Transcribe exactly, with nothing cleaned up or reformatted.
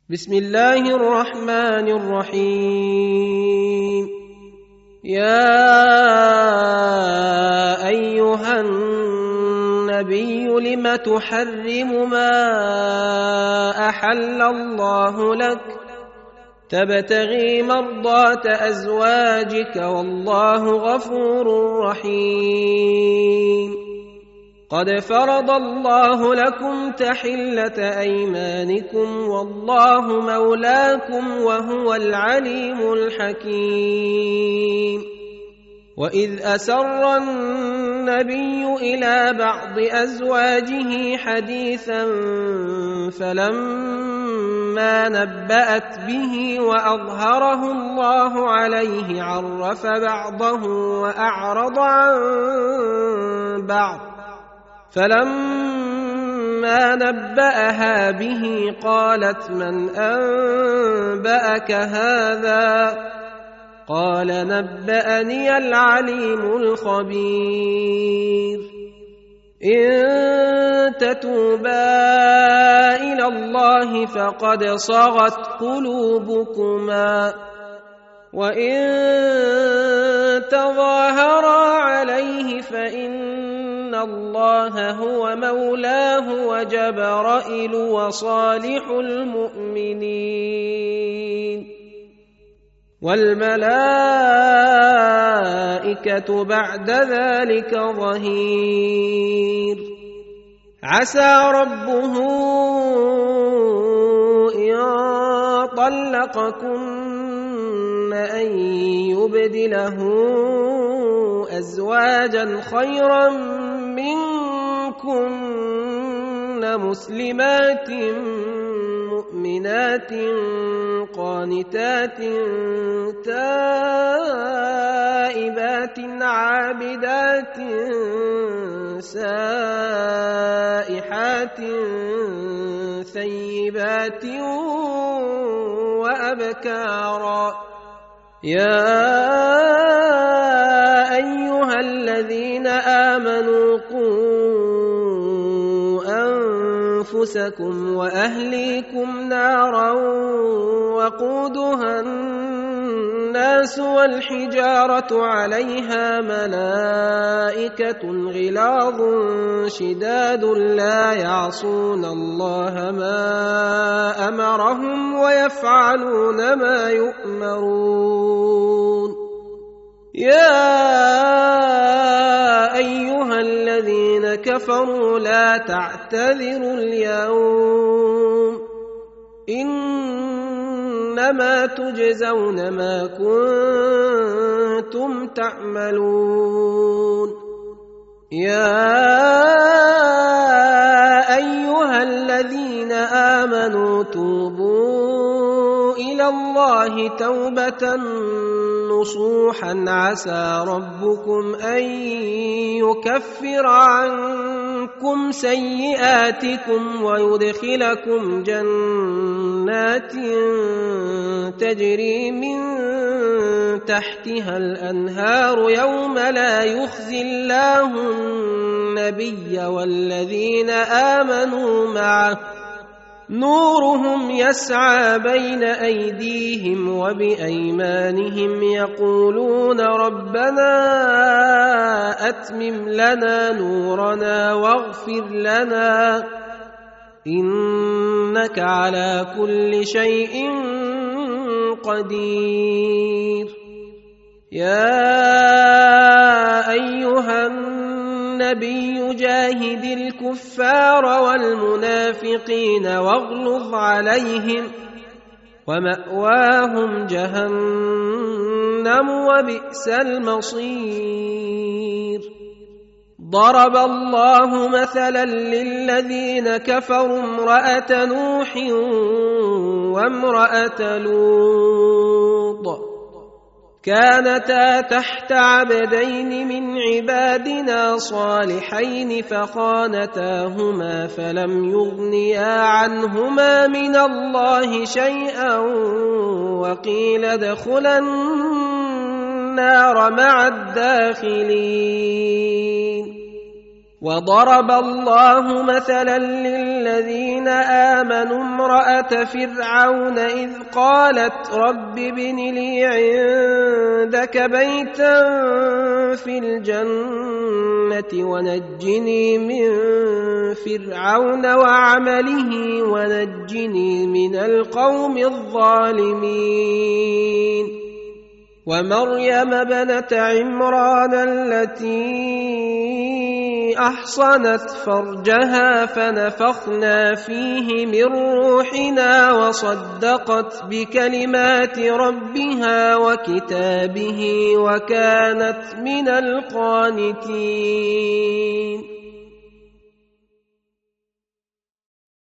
بسم الله الرحمن الرحيم. يا أيها النبي لم تحرم ما أحل الله لك تبتغي مرضات أزواجك والله غفور رحيم. قد فرض الله لكم تحلة أيمانكم والله مولاكم وهو العليم الحكيم. وإذ أسر النبي إلى بعض أزواجه حديثا فلما نبأت به وأظهره الله عليه عرف بعضه وأعرض عن بعض، فلما نبأها به قالت من أنبأك هذا؟ قال نبأني العليم الخبير. إن تتوبا إلى الله فقد صغت قلوبكما، وإن تظاهرا عليه فإن الله هو مولاه وجبرائيل وصالح المؤمنين والملائكة بعد ذلك ظهير. عسى ربه إن طلقكن أن يبدله أزواجا خيرا منكن مسلمات مؤمنات قانتات تائبات عابدات سائحات ثيبات وأبكارا. يا أيها الذين آمنوا قوا أنفسكم وأهليكم نارا وقودها الناس والحجارة عليها ملائكة غلاظ شداد لا يعصون الله ما أمرهم ويفعلون ما يؤمرون. يا أيها الذين كفروا لا تعتذروا اليوم، إنما تجزون ما كنتم تعملون. يا أيها الذين آمنوا توبوا إلى الله توبة نصوحا عسى ربكم أن يكفر عنكم سيئاتكم ويدخلكم جنات تجري من تحتها الأنهار يوم لا يخزي الله النبي والذين آمنوا معه نورهم يسعى بين أيديهم وبأيمانهم يقولون ربنا أتمم لنا نورنا واغفر لنا إنك على كل شيء قدير. يا أيها النبي جاهد الكفار والمنافقين واغلظ عليهم ومأواهم جهنم وبئس المصير. ضرب الله مثلا للذين كفروا امرأة نوح وامرأة لوط كانتا تحت عبدين من عبادنا صالحين فخانتاهما فلم يغنيا عنهما من الله شيئا وقيل ادخلا النار مع الداخلين. وضرب الله مثلا للذين آمنوا امرأة فرعون إذ قالت رب ابن لي عندك بيتا في الجنة ونجني من فرعون وعمله ونجني من القوم الظالمين ومريم ابنة عمران التي أحصنت فرجها فنفخنا فيه من روحنا وصدقت بكلمات ربها وكتابه وكانت من القانتين